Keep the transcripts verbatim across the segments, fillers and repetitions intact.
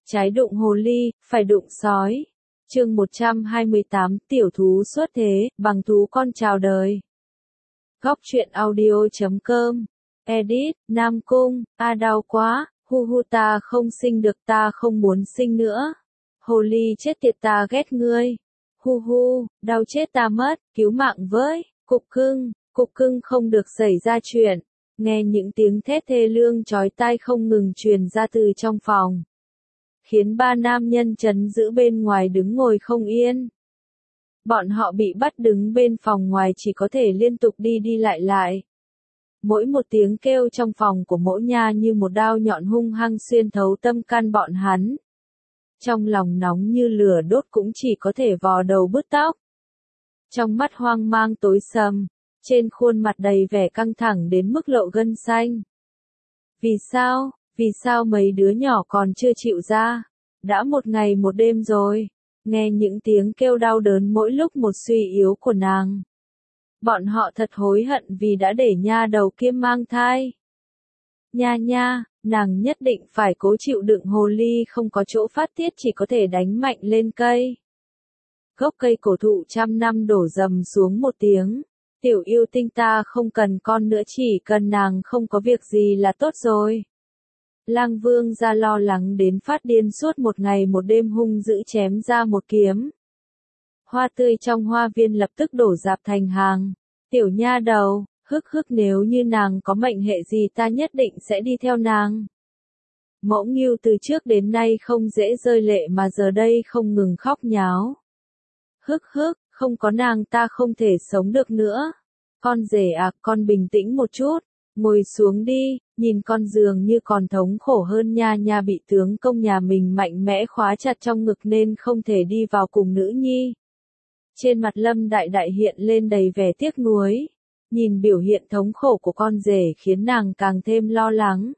Trái đụng hồ ly, phải đụng sói. Chương một trăm hai mươi tám, tiểu thú xuất thế, bằng thú con chào đời. Góc truyện audio chấm com. Edit, Nam Cung, a đau quá, hu hu ta không sinh được, ta không muốn sinh nữa. Hồ ly chết tiệt, ta ghét ngươi. Hu hu, đau chết ta mất, cứu mạng với. Cục cưng, cục cưng không được xảy ra chuyện. Nghe những tiếng thét thê lương chói tai không ngừng truyền ra từ trong phòng, khiến ba nam nhân trấn giữ bên ngoài đứng ngồi không yên. Bọn họ bị bắt đứng bên phòng ngoài, chỉ có thể liên tục đi đi lại lại. Mỗi một tiếng kêu trong phòng của Mỗ Nha như một đao nhọn hung hăng xuyên thấu tâm can bọn hắn. Trong lòng nóng như lửa đốt cũng chỉ có thể vò đầu bứt tóc. Trong mắt hoang mang tối sầm, trên khuôn mặt đầy vẻ căng thẳng đến mức lộ gân xanh. Vì sao? Vì sao mấy đứa nhỏ còn chưa chịu ra? Đã một ngày một đêm rồi. Nghe những tiếng kêu đau đớn mỗi lúc một suy yếu của nàng. Bọn họ thật hối hận vì đã để nha đầu kia mang thai. Nha nha, nàng nhất định phải cố chịu đựng, hồ ly không có chỗ phát tiết chỉ có thể đánh mạnh lên cây. Gốc cây cổ thụ trăm năm đổ rầm xuống một tiếng. Tiểu yêu tinh ta không cần con nữa, chỉ cần nàng không có việc gì là tốt rồi. Lang Vương ra lo lắng đến phát điên, suốt một ngày một đêm hung dữ chém ra một kiếm. Hoa tươi trong hoa viên lập tức đổ rạp thành hàng. Tiểu nha đầu, hức hức, nếu như nàng có mệnh hệ gì ta nhất định sẽ đi theo nàng. Mẫu Ngưu từ trước đến nay không dễ rơi lệ mà giờ đây không ngừng khóc nháo. Hức hức, không có nàng ta không thể sống được nữa. Con rể à, con bình tĩnh một chút. Ngồi xuống đi, nhìn con dường như còn thống khổ hơn nha nha, bị tướng công nhà mình mạnh mẽ khóa chặt trong ngực nên không thể đi vào cùng nữ nhi. Trên mặt Lâm Đại Đại hiện lên đầy vẻ tiếc nuối. Nhìn biểu hiện thống khổ của con rể khiến nàng càng thêm lo lắng.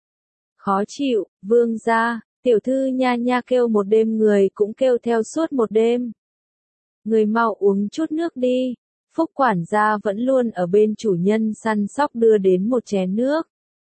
Khó chịu, vương gia, tiểu thư nha nha kêu một đêm người cũng kêu theo suốt một đêm. Người mau uống chút nước đi. Phúc quản gia vẫn luôn ở bên chủ nhân săn sóc đưa đến một chén nước.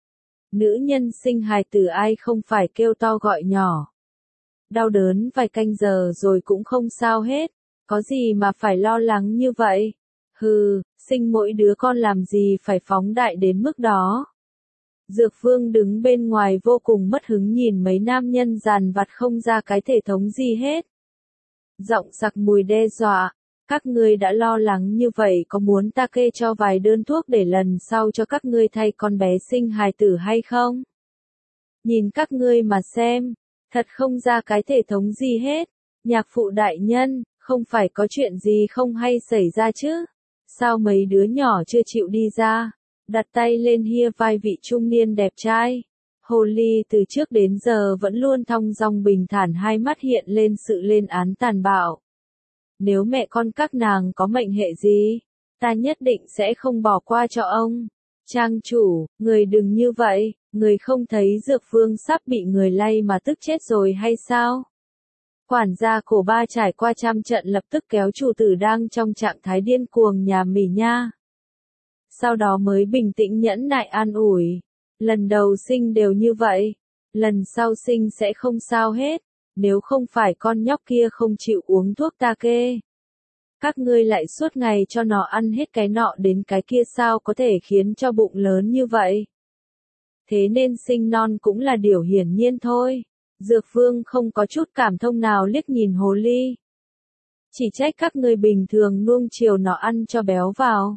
Nữ nhân sinh hài tử ai không phải kêu to gọi nhỏ. Đau đớn vài canh giờ rồi cũng không sao hết. Có gì mà phải lo lắng như vậy? Hừ, sinh mỗi đứa con làm gì phải phóng đại đến mức đó. Dược Vương đứng bên ngoài vô cùng mất hứng nhìn mấy nam nhân dàn vặt không ra cái thể thống gì hết. Giọng sặc mùi đe dọa. Các ngươi đã lo lắng như vậy, có muốn ta kê cho vài đơn thuốc để lần sau cho các ngươi thay con bé sinh hài tử hay không? Nhìn các ngươi mà xem, thật không ra cái thể thống gì hết. Nhạc phụ đại nhân, không phải có chuyện gì không hay xảy ra chứ? Sao mấy đứa nhỏ chưa chịu đi ra? Đặt tay lên hia vai vị trung niên đẹp trai. Hồ ly từ trước đến giờ vẫn luôn thong dong bình thản, hai mắt hiện lên sự lên án tàn bạo. Nếu mẹ con các nàng có mệnh hệ gì, ta nhất định sẽ không bỏ qua cho ông. Trang chủ, người đừng như vậy, người không thấy Dược Vương sắp bị người lay mà tức chết rồi hay sao? Quản gia cổ ba trải qua trăm trận lập tức kéo chủ tử đang trong trạng thái điên cuồng nhà mỉ nha. Sau đó mới bình tĩnh nhẫn nại an ủi. Lần đầu sinh đều như vậy, lần sau sinh sẽ không sao hết. Nếu không phải con nhóc kia không chịu uống thuốc ta kê, các ngươi lại suốt ngày cho nó ăn hết cái nọ đến cái kia, sao có thể khiến cho bụng lớn như vậy? Thế nên sinh non cũng là điều hiển nhiên thôi. Dược Vương không có chút cảm thông nào liếc nhìn hồ ly. Chỉ trách các ngươi bình thường nuông chiều nó ăn cho béo vào.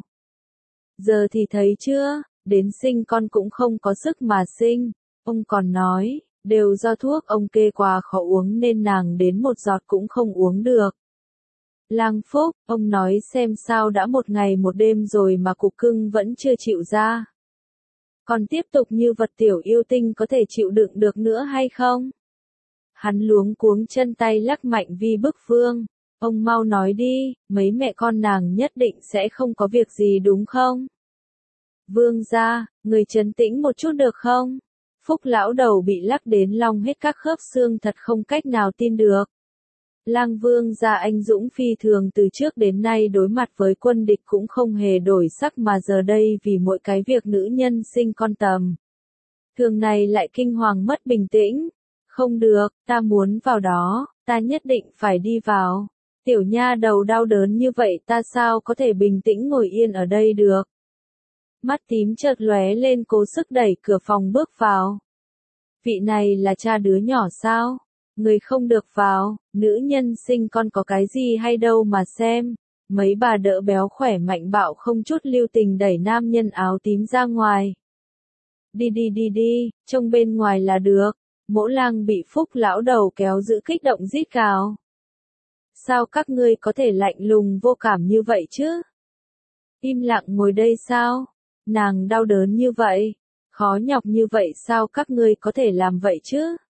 Giờ thì thấy chưa, đến sinh con cũng không có sức mà sinh. Ông còn nói, đều do thuốc ông kê quá khó uống nên nàng đến một giọt cũng không uống được. Lang Phúc, ông nói xem sao, đã một ngày một đêm rồi mà cục cưng vẫn chưa chịu ra. Còn tiếp tục như vật tiểu yêu tinh có thể chịu đựng được nữa hay không? Hắn luống cuống chân tay lắc mạnh vi bức Vương. Ông mau nói đi, mấy mẹ con nàng nhất định sẽ không có việc gì đúng không? Vương gia, người trấn tĩnh một chút được không? Phúc lão đầu bị lắc đến long hết các khớp xương, thật không cách nào tin được. Lang Vương gia anh dũng phi thường, từ trước đến nay đối mặt với quân địch cũng không hề đổi sắc, mà giờ đây vì mỗi cái việc nữ nhân sinh con tầm thường này lại kinh hoàng mất bình tĩnh. Không được, ta muốn vào đó, ta nhất định phải đi vào. Tiểu nha đầu đau đớn như vậy ta sao có thể bình tĩnh ngồi yên ở đây được. Mắt tím chợt lóe lên cố sức đẩy cửa phòng bước vào. Vị này là cha đứa nhỏ sao? Người không được vào, nữ nhân sinh con có cái gì hay đâu mà xem. Mấy bà đỡ béo khỏe mạnh bạo không chút lưu tình đẩy nam nhân áo tím ra ngoài. Đi đi đi đi, trông bên ngoài là được. Mỗ Lang bị Phúc lão đầu kéo giữ kích động rít gào. Sao các ngươi có thể lạnh lùng vô cảm như vậy chứ? Im lặng ngồi đây sao? Nàng đau đớn như vậy, khó nhọc như vậy sao các ngươi có thể làm vậy chứ?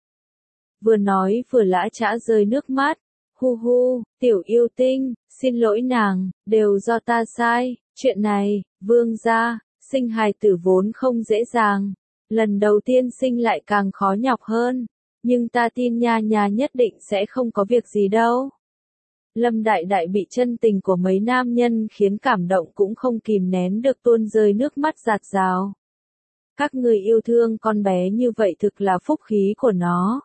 Vừa nói vừa lã chã rơi nước mắt. Hu hu, tiểu yêu tinh, xin lỗi nàng, đều do ta sai, chuyện này, vương gia, sinh hài tử vốn không dễ dàng. Lần đầu tiên sinh lại càng khó nhọc hơn, nhưng ta tin nha nha nhất định sẽ không có việc gì đâu. Lâm Đại Đại bị chân tình của mấy nam nhân khiến cảm động cũng không kìm nén được tuôn rơi nước mắt giạt rào. Các người yêu thương con bé như vậy thực là phúc khí của nó.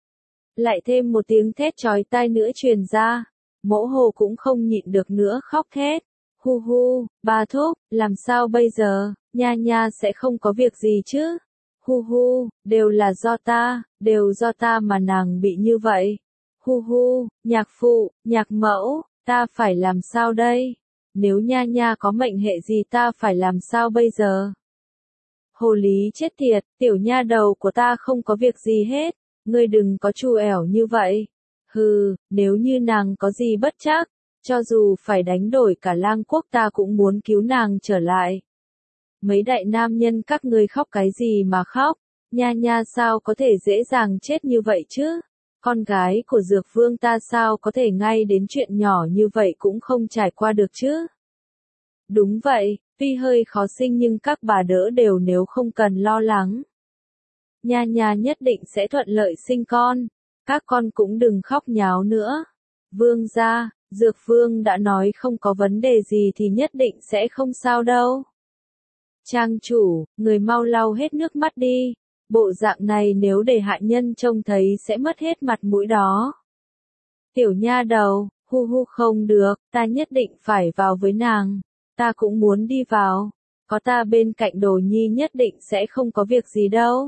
Lại thêm một tiếng thét chói tai nữa truyền ra, Mỗ Hồ cũng không nhịn được nữa khóc thét. Hu hu, bà thúc, làm sao bây giờ, nha nha sẽ không có việc gì chứ? Hu hu, đều là do ta, đều do ta mà nàng bị như vậy. Hu hu, nhạc phụ, nhạc mẫu, ta phải làm sao đây? Nếu nha nha có mệnh hệ gì ta phải làm sao bây giờ? Hồ lý chết tiệt, tiểu nha đầu của ta không có việc gì hết, ngươi đừng có chu ẻo như vậy. Hừ, nếu như nàng có gì bất trắc, cho dù phải đánh đổi cả lang quốc ta cũng muốn cứu nàng trở lại. Mấy đại nam nhân các ngươi khóc cái gì mà khóc, nha nha sao có thể dễ dàng chết như vậy chứ? Con gái của Dược Vương ta sao có thể ngay đến chuyện nhỏ như vậy cũng không trải qua được chứ? Đúng vậy, tuy hơi khó sinh nhưng các bà đỡ đều nếu không cần lo lắng. Nha nha nhất định sẽ thuận lợi sinh con, các con cũng đừng khóc nháo nữa. Vương gia, Dược Vương đã nói không có vấn đề gì thì nhất định sẽ không sao đâu. Trang chủ, người mau lau hết nước mắt đi. Bộ dạng này nếu để hạ nhân trông thấy sẽ mất hết mặt mũi đó. Tiểu nha đầu, hu hu không được, ta nhất định phải vào với nàng. Ta cũng muốn đi vào. Có ta bên cạnh Đồ Nhi nhất định sẽ không có việc gì đâu.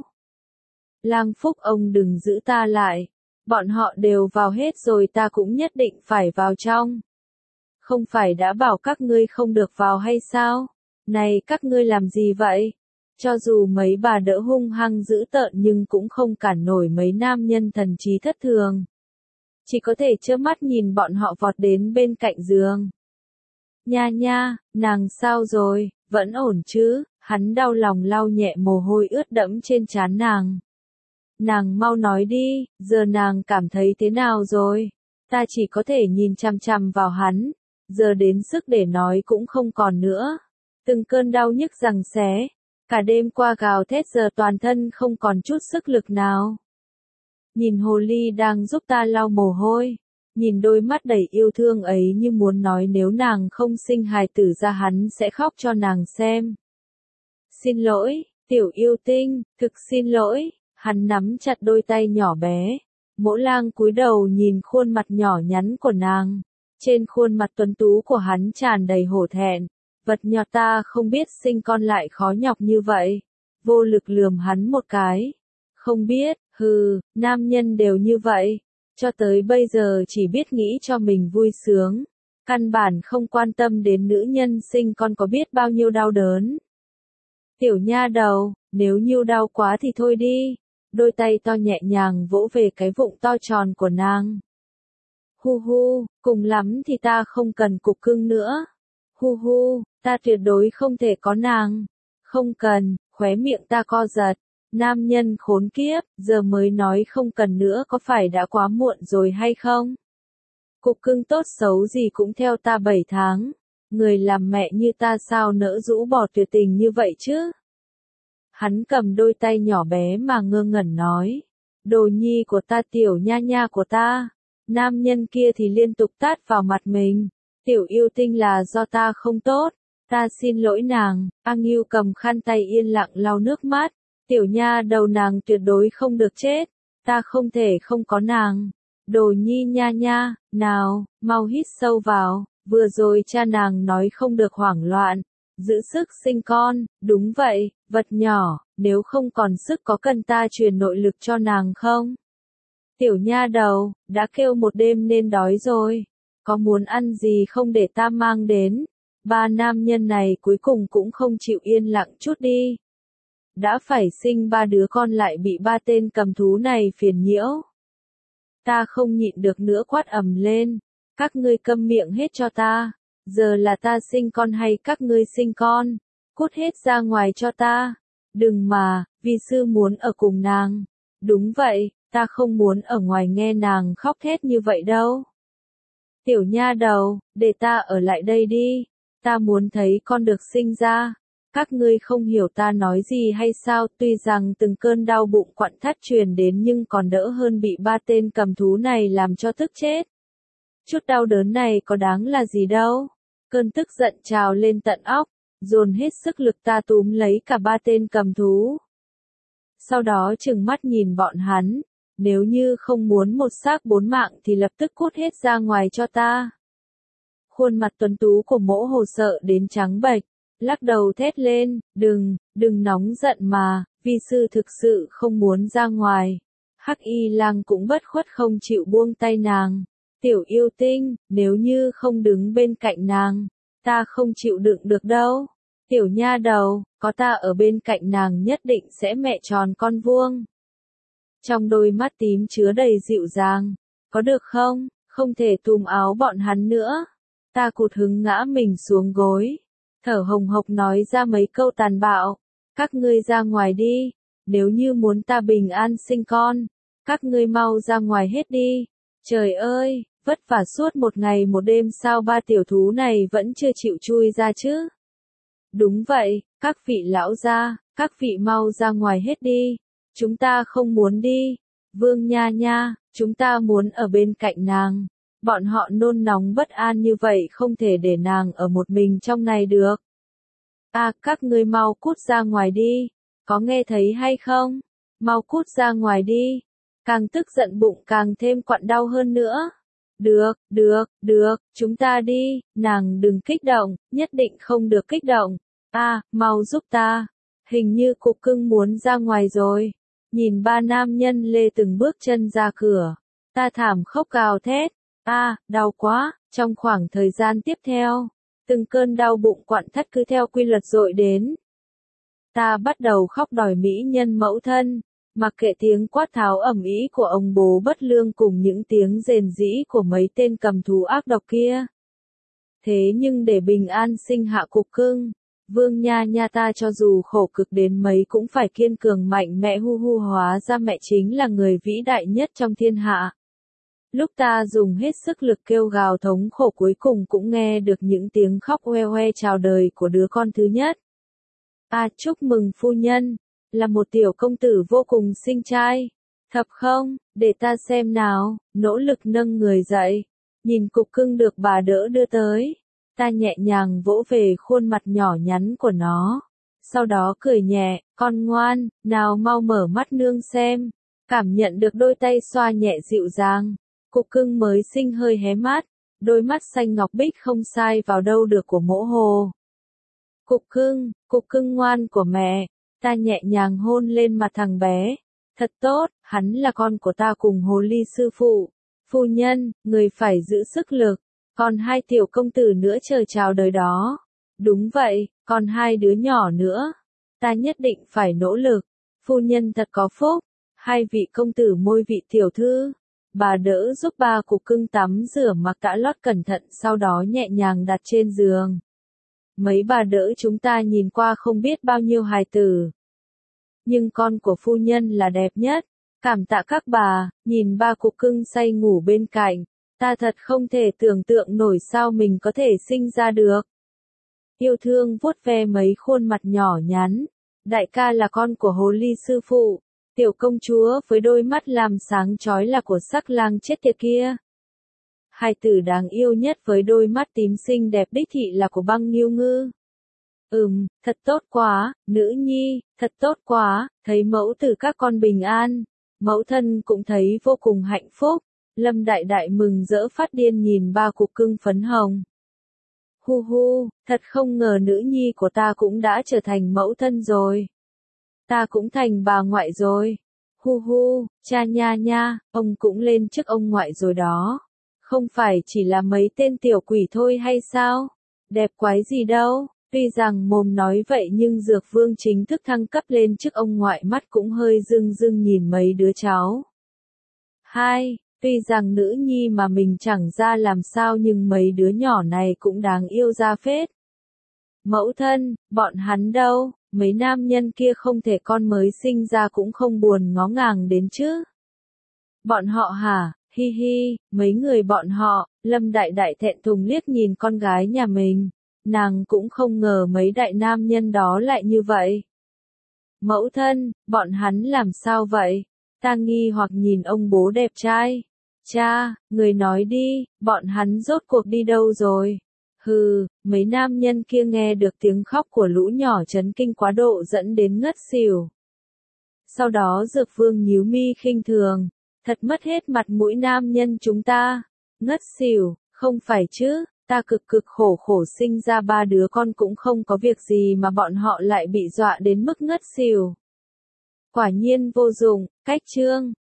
Lang Phúc ông đừng giữ ta lại. Bọn họ đều vào hết rồi ta cũng nhất định phải vào trong. Không phải đã bảo các ngươi không được vào hay sao? Này các ngươi làm gì vậy? Cho dù mấy bà đỡ hung hăng dữ tợn nhưng cũng không cản nổi mấy nam nhân thần trí thất thường. Chỉ có thể trơ mắt nhìn bọn họ vọt đến bên cạnh giường. Nha nha, nàng sao rồi, vẫn ổn chứ? Hắn đau lòng lau nhẹ mồ hôi ướt đẫm trên trán nàng. Nàng mau nói đi, giờ nàng cảm thấy thế nào rồi? Ta chỉ có thể nhìn chằm chằm vào hắn, giờ đến sức để nói cũng không còn nữa. Từng cơn đau nhức giằng xé, cả đêm qua gào thét giờ toàn thân không còn chút sức lực nào. Nhìn hồ ly đang giúp ta lau mồ hôi, nhìn đôi mắt đầy yêu thương ấy như muốn nói nếu nàng không sinh hài tử ra hắn sẽ khóc cho nàng xem. Xin lỗi, tiểu yêu tinh, thực xin lỗi. Hắn nắm chặt đôi tay nhỏ bé. Mỗ Lang cúi đầu nhìn khuôn mặt nhỏ nhắn của nàng. Trên khuôn mặt tuấn tú của hắn tràn đầy hổ thẹn. Vật nhỏ ta không biết sinh con lại khó nhọc như vậy. Vô lực lườm hắn một cái. Không biết, hừ, nam nhân đều như vậy. Cho tới bây giờ chỉ biết nghĩ cho mình vui sướng. Căn bản không quan tâm đến nữ nhân sinh con có biết bao nhiêu đau đớn. Tiểu nha đầu, nếu nhiêu đau quá thì thôi đi. Đôi tay to nhẹ nhàng vỗ về cái vụng to tròn của nàng. Hu hu, cùng lắm thì ta không cần cục cưng nữa. Hu hu, ta tuyệt đối không thể có nàng. Không cần, khóe miệng ta co giật. Nam nhân khốn kiếp, giờ mới nói không cần nữa có phải đã quá muộn rồi hay không? Cục cưng tốt xấu gì cũng theo ta bảy tháng. Người làm mẹ như ta sao nỡ rũ bỏ tuyệt tình như vậy chứ? Hắn cầm đôi tay nhỏ bé mà ngơ ngẩn nói. Đồ nhi của ta tiểu nha nha của ta. Nam nhân kia thì liên tục tát vào mặt mình. Tiểu yêu tinh là do ta không tốt. Ta xin lỗi nàng. A Ngưu cầm khăn tay yên lặng lau nước mắt. Tiểu nha đầu nàng tuyệt đối không được chết. ta không thể không có nàng. Đồ nhi nha nha, nào, mau hít sâu vào, vừa rồi cha nàng nói không được hoảng loạn, giữ sức sinh con, đúng vậy, vật nhỏ, nếu không còn sức có cần ta truyền nội lực cho nàng không? Tiểu nha đầu, đã kêu một đêm nên đói rồi, có muốn ăn gì không để ta mang đến? Ba nam nhân này cuối cùng cũng không chịu yên lặng chút đi. Đã phải sinh ba đứa con lại bị ba tên cầm thú này phiền nhiễu. Ta không nhịn được nữa quát ầm lên, các ngươi câm miệng hết cho ta, giờ là ta sinh con hay các ngươi sinh con, cút hết ra ngoài cho ta, đừng mà, vi sư muốn ở cùng nàng, đúng vậy, ta không muốn ở ngoài nghe nàng khóc thét như vậy đâu. Tiểu nha đầu, để ta ở lại đây đi, ta muốn thấy con được sinh ra. Các ngươi không hiểu ta nói gì hay sao, tuy rằng từng cơn đau bụng quặn thắt truyền đến nhưng còn đỡ hơn bị ba tên cầm thú này làm cho tức chết. Chút đau đớn này có đáng là gì đâu. Cơn tức giận trào lên tận óc, dồn hết sức lực ta túm lấy cả ba tên cầm thú. Sau đó trừng mắt nhìn bọn hắn, nếu như không muốn một xác bốn mạng thì lập tức cút hết ra ngoài cho ta. Khuôn mặt tuấn tú của Mỗ Hồ sợ đến trắng bệch. Lắc đầu thét lên, đừng, đừng nóng giận mà, vi sư thực sự không muốn ra ngoài. Hắc Y Lang cũng bất khuất không chịu buông tay nàng. Tiểu yêu tinh, nếu như không đứng bên cạnh nàng, ta không chịu đựng được đâu. Tiểu nha đầu, có ta ở bên cạnh nàng nhất định sẽ mẹ tròn con vuông. Trong đôi mắt tím chứa đầy dịu dàng, có được không, không thể túm áo bọn hắn nữa. Ta cụt hứng ngã mình xuống gối. Thở hồng hộc nói ra mấy câu tàn bạo, các ngươi ra ngoài đi, nếu như muốn ta bình an sinh con, các ngươi mau ra ngoài hết đi, trời ơi, vất vả suốt một ngày một đêm sao ba tiểu thú này vẫn chưa chịu chui ra chứ? Đúng vậy, các vị lão gia, các vị mau ra ngoài hết đi, chúng ta không muốn đi, Vương nha nha, chúng ta muốn ở bên cạnh nàng. Bọn họ nôn nóng bất an như vậy không thể để nàng ở một mình trong này được. À, các ngươi mau cút ra ngoài đi, có nghe thấy hay không? Mau cút ra ngoài đi. Càng tức giận bụng càng thêm quặn đau hơn nữa. Được, được, được, chúng ta đi, nàng đừng kích động, nhất định không được kích động. À, mau giúp ta. Hình như cục cưng muốn ra ngoài rồi. Nhìn ba nam nhân lê từng bước chân ra cửa. Ta thảm khóc gào thét. À, đau quá, trong khoảng thời gian tiếp theo, từng cơn đau bụng quặn thắt cứ theo quy luật dội đến. Ta bắt đầu khóc đòi mỹ nhân mẫu thân, mặc kệ tiếng quát tháo ầm ĩ của ông bố bất lương cùng những tiếng rền rĩ của mấy tên cầm thú ác độc kia. Thế nhưng để bình an sinh hạ cục cưng, Vương nha nha ta cho dù khổ cực đến mấy cũng phải kiên cường mạnh mẽ hu hu hóa ra mẹ chính là người vĩ đại nhất trong thiên hạ. Lúc ta dùng hết sức lực kêu gào thống khổ cuối cùng cũng nghe được những tiếng khóc oe oe chào đời của đứa con thứ nhất. À, chúc mừng phu nhân, là một tiểu công tử vô cùng xinh trai. Thật không, để ta xem nào, nỗ lực nâng người dậy. Nhìn cục cưng được bà đỡ đưa tới. Ta nhẹ nhàng vỗ về khuôn mặt nhỏ nhắn của nó. Sau đó cười nhẹ, con ngoan, nào mau mở mắt nương xem. Cảm nhận được đôi tay xoa nhẹ dịu dàng. Cục cưng mới sinh hơi hé mắt, đôi mắt xanh ngọc bích không sai vào đâu được của Mỗ Hồ. Cục cưng, cục cưng ngoan của mẹ, ta nhẹ nhàng hôn lên mặt thằng bé. Thật tốt, hắn là con của ta cùng hồ ly sư phụ. Phu nhân, người phải giữ sức lực, còn hai tiểu công tử nữa chờ chào đời đó. Đúng vậy, còn hai đứa nhỏ nữa. Ta nhất định phải nỗ lực. Phu nhân thật có phúc, hai vị công tử môi vị tiểu thư. Bà đỡ giúp ba cục cưng tắm rửa mặc tã lót cẩn thận sau đó nhẹ nhàng đặt trên giường. Mấy bà đỡ chúng ta nhìn qua không biết bao nhiêu hài tử. Nhưng con của phu nhân là đẹp nhất. Cảm tạ các bà, nhìn ba cục cưng say ngủ bên cạnh. Ta thật không thể tưởng tượng nổi sao mình có thể sinh ra được. Yêu thương vuốt ve mấy khuôn mặt nhỏ nhắn. Đại ca là con của hồ ly sư phụ. Tiểu công chúa với đôi mắt làm sáng chói là của sắc lang chết tiệt kia. Hai tử đáng yêu nhất với đôi mắt tím xinh đẹp đích thị là của Băng Nghiêu Ngư. Ừm, thật tốt quá, nữ nhi, thật tốt quá, thấy mẫu tử các con bình an. Mẫu thân cũng thấy vô cùng hạnh phúc. Lâm Đại Đại mừng rỡ phát điên nhìn ba cục cưng phấn hồng. Hu hu, thật không ngờ nữ nhi của ta cũng đã trở thành mẫu thân rồi. Ta cũng thành bà ngoại rồi. Hu hu, cha nha nha, ông cũng lên chức ông ngoại rồi đó. Không phải chỉ là mấy tên tiểu quỷ thôi hay sao? Đẹp quái gì đâu. Tuy rằng mồm nói vậy nhưng Dược Vương chính thức thăng cấp lên chức ông ngoại, mắt cũng hơi rưng rưng nhìn mấy đứa cháu. Hai, tuy rằng nữ nhi mà mình chẳng ra làm sao nhưng mấy đứa nhỏ này cũng đáng yêu ra phết. Mẫu thân, bọn hắn đâu, mấy nam nhân kia không thể con mới sinh ra cũng không buồn ngó ngàng đến chứ. Bọn họ hả, hi hi, mấy người bọn họ. Lâm Đại Đại thẹn thùng liếc nhìn con gái nhà mình. Nàng cũng không ngờ mấy đại nam nhân đó lại như vậy. Mẫu thân, bọn hắn làm sao vậy? Ta nghi hoặc nhìn ông bố đẹp trai. Cha, người nói đi, bọn hắn rốt cuộc đi đâu rồi? Hừ, mấy nam nhân kia nghe được tiếng khóc của lũ nhỏ chấn kinh quá độ dẫn đến ngất xỉu. Sau đó Dược Vương nhíu mi khinh thường. Thật mất hết mặt mũi nam nhân chúng ta. Ngất xỉu, không phải chứ, ta cực cực khổ khổ sinh ra ba đứa con cũng không có việc gì mà bọn họ lại bị dọa đến mức ngất xỉu. Quả nhiên vô dụng, cách chương.